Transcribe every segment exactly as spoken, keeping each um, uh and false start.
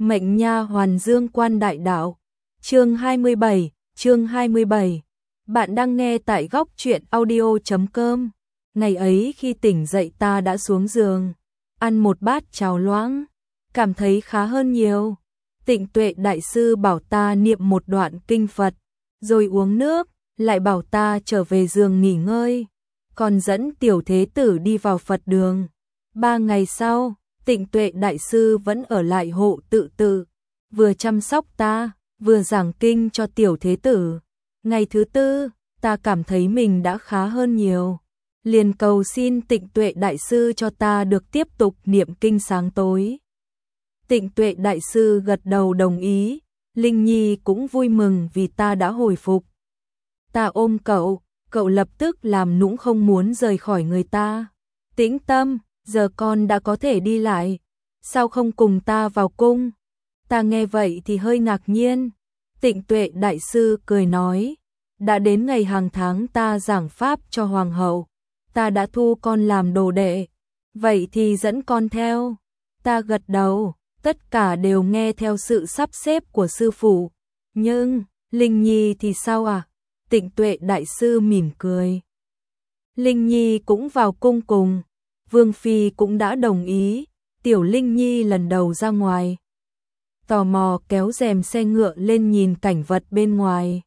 Mệnh nha hoàn Dương Quan Đại Đạo. Chương hai mươi bảy, chương hai mươi bảy. Bạn đang nghe tại góc truyện audio chấm com. Ngày ấy khi tỉnh dậy ta đã xuống giường, ăn một bát cháo loãng, cảm thấy khá hơn nhiều. Tịnh Tuệ đại sư bảo ta niệm một đoạn kinh Phật, rồi uống nước, lại bảo ta trở về giường nghỉ ngơi, còn dẫn tiểu thế tử đi vào Phật đường. Ba ngày sau, Tịnh Tuệ đại sư vẫn ở lại hộ tự tự, vừa chăm sóc ta, vừa giảng kinh cho tiểu thế tử. Ngày thứ tư, ta cảm thấy mình đã khá hơn nhiều, liền cầu xin Tịnh Tuệ đại sư cho ta được tiếp tục niệm kinh sáng tối. Tịnh Tuệ đại sư gật đầu đồng ý, Linh Nhi cũng vui mừng vì ta đã hồi phục. Ta ôm cậu, cậu lập tức làm nũng không muốn rời khỏi người ta. Tĩnh tâm, giờ con đã có thể đi lại, sao không cùng ta vào cung? Ta nghe vậy thì hơi ngạc nhiên. Tịnh Tuệ đại sư cười nói, đã đến ngày hàng tháng ta giảng pháp cho hoàng hậu, ta đã thu con làm đồ đệ, vậy thì dẫn con theo. Ta gật đầu, tất cả đều nghe theo sự sắp xếp của sư phụ. Nhưng, Linh Nhi thì sao à? Tịnh Tuệ đại sư mỉm cười. Linh Nhi cũng vào cung cùng, Vương Phi cũng đã đồng ý. Tiểu Linh Nhi lần đầu ra ngoài, tò mò kéo rèm xe ngựa lên nhìn cảnh vật bên ngoài.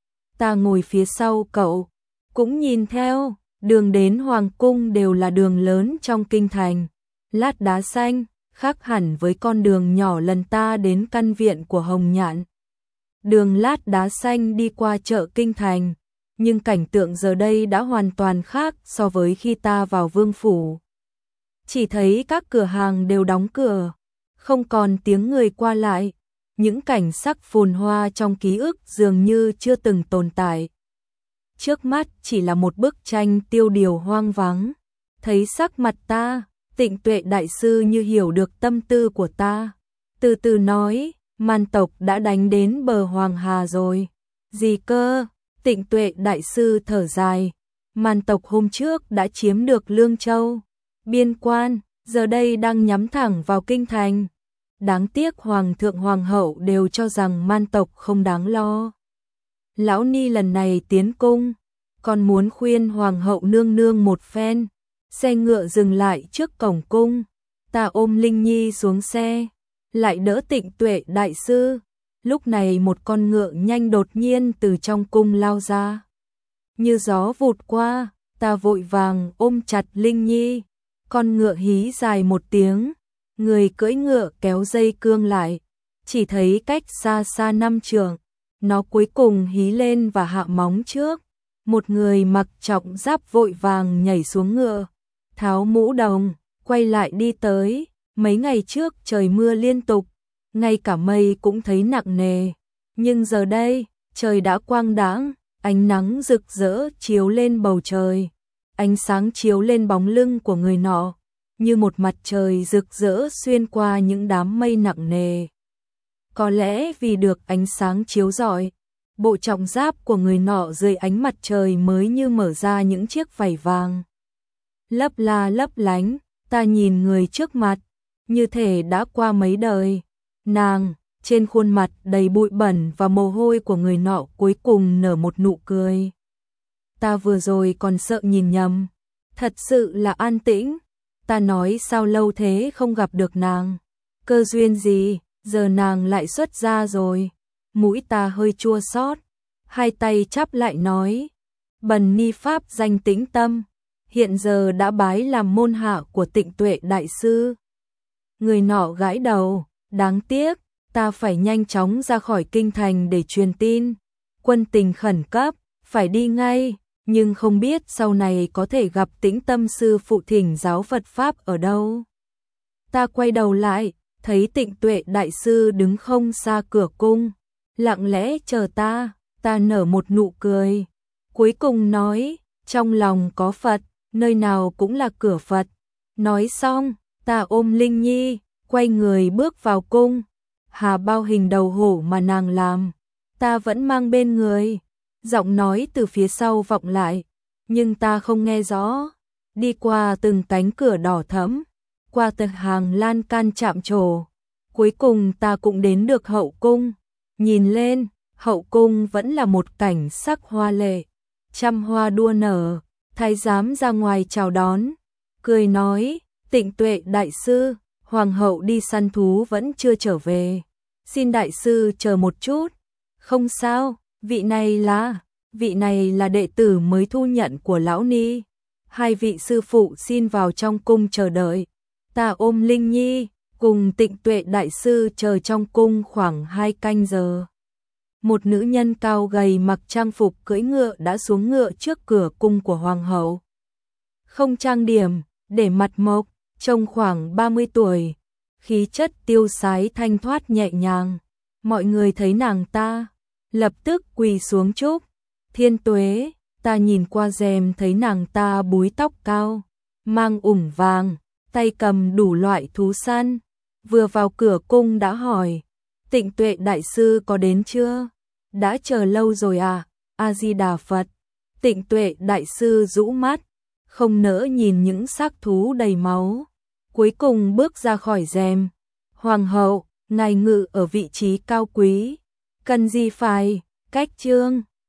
Ta ngồi phía sau cậu, cũng nhìn theo. Đường đến hoàng cung đều là đường lớn trong kinh thành, lát đá xanh, khác hẳn với con đường nhỏ lần ta đến căn viện của Hồng Nhạn. Đường lát đá xanh đi qua chợ kinh thành, nhưng cảnh tượng giờ đây đã hoàn toàn khác so với khi ta vào vương phủ. Chỉ thấy các cửa hàng đều đóng cửa, không còn tiếng người qua lại, những cảnh sắc phồn hoa trong ký ức dường như chưa từng tồn tại. Trước mắt chỉ là một bức tranh tiêu điều hoang vắng. Thấy sắc mặt ta, Tịnh Tuệ đại sư như hiểu được tâm tư của ta, từ từ nói, Man tộc đã đánh đến bờ Hoàng Hà rồi. Gì cơ? Tịnh Tuệ đại sư thở dài, Man tộc hôm trước đã chiếm được Lương Châu, biên quan, giờ đây đang nhắm thẳng vào kinh thành. Đáng tiếc hoàng thượng hoàng hậu đều cho rằng Man tộc không đáng lo. Lão Ni lần này tiến cung, còn muốn khuyên hoàng hậu nương nương một phen. Xe ngựa dừng lại trước cổng cung, ta ôm Linh Nhi xuống xe, lại đỡ Tịnh Tuệ đại sư. Lúc này một con ngựa nhanh đột nhiên từ trong cung lao ra, như gió vụt qua. Ta vội vàng ôm chặt Linh Nhi, con ngựa hí dài một tiếng, người cưỡi ngựa kéo dây cương lại, chỉ thấy cách xa xa năm trượng, nó cuối cùng hí lên và hạ móng trước. Một người mặc trọng giáp vội vàng nhảy xuống ngựa, tháo mũ đồng, quay lại đi tới. Mấy ngày trước trời mưa liên tục, ngay cả mây cũng thấy nặng nề, nhưng giờ đây trời đã quang đãng, ánh nắng rực rỡ chiếu lên bầu trời, ánh sáng chiếu lên bóng lưng của người nọ, như một mặt trời rực rỡ xuyên qua những đám mây nặng nề. Có lẽ vì được ánh sáng chiếu rọi, bộ trọng giáp của người nọ dưới ánh mặt trời mới như mở ra những chiếc vảy vàng, lấp la lấp lánh. Ta nhìn người trước mặt, như thể đã qua mấy đời. Nàng, trên khuôn mặt đầy bụi bẩn và mồ hôi của người nọ cuối cùng nở một nụ cười. Ta vừa rồi còn sợ nhìn nhầm, thật sự là an tĩnh. Ta nói sao lâu thế không gặp được nàng, cơ duyên gì, giờ nàng lại xuất ra rồi. Mũi ta hơi chua xót, hai tay chắp lại nói, bần ni pháp danh Tĩnh Tâm, hiện giờ đã bái làm môn hạ của Tịnh Tuệ đại sư. Người nọ gãi đầu, đáng tiếc, ta phải nhanh chóng ra khỏi kinh thành để truyền tin, quân tình khẩn cấp, phải đi ngay, nhưng không biết sau này có thể gặp Tĩnh Tâm sư phụ thỉnh giáo Phật pháp ở đâu. Ta quay đầu lại, thấy Tịnh Tuệ đại sư đứng không xa cửa cung, lặng lẽ chờ ta. Ta nở một nụ cười, cuối cùng nói, trong lòng có Phật, nơi nào cũng là cửa Phật. Nói xong, ta ôm Linh Nhi, quay người bước vào cung. Hà bao hình đầu hổ mà nàng làm, ta vẫn mang bên người. Giọng nói từ phía sau vọng lại, nhưng ta không nghe rõ. Đi qua từng cánh cửa đỏ thẫm, qua từng hàng lan can chạm trổ, cuối cùng ta cũng đến được hậu cung. Nhìn lên, hậu cung vẫn là một cảnh sắc hoa lệ, trăm hoa đua nở, thái giám ra ngoài chào đón, cười nói, Tịnh Tuệ đại sư, hoàng hậu đi săn thú vẫn chưa trở về, xin đại sư chờ một chút. Không sao, vị này là, vị này là đệ tử mới thu nhận của lão ni. Hai vị sư phụ xin vào trong cung chờ đợi. Ta ôm Linh Nhi, cùng Tịnh Tuệ đại sư chờ trong cung khoảng hai canh giờ. Một nữ nhân cao gầy mặc trang phục cưỡi ngựa đã xuống ngựa trước cửa cung của hoàng hậu. Không trang điểm, để mặt mộc, trông khoảng ba mươi tuổi, khí chất tiêu sái thanh thoát nhẹ nhàng. Mọi người thấy nàng ta, lập tức quỳ xuống chúc. Thiên Tuế, ta nhìn qua rèm thấy nàng ta búi tóc cao, mang ủng vàng, tay cầm đủ loại thú săn. Vừa vào cửa cung đã hỏi, Tịnh Tuệ đại sư có đến chưa? Đã chờ lâu rồi à? A-di-đà Phật. Tịnh Tuệ đại sư rũ mắt, không nỡ nhìn những xác thú đầy máu. Cuối cùng bước ra khỏi rèm. Hoàng hậu, ngài ngự ở vị trí cao quý, cần gì phải cách trương.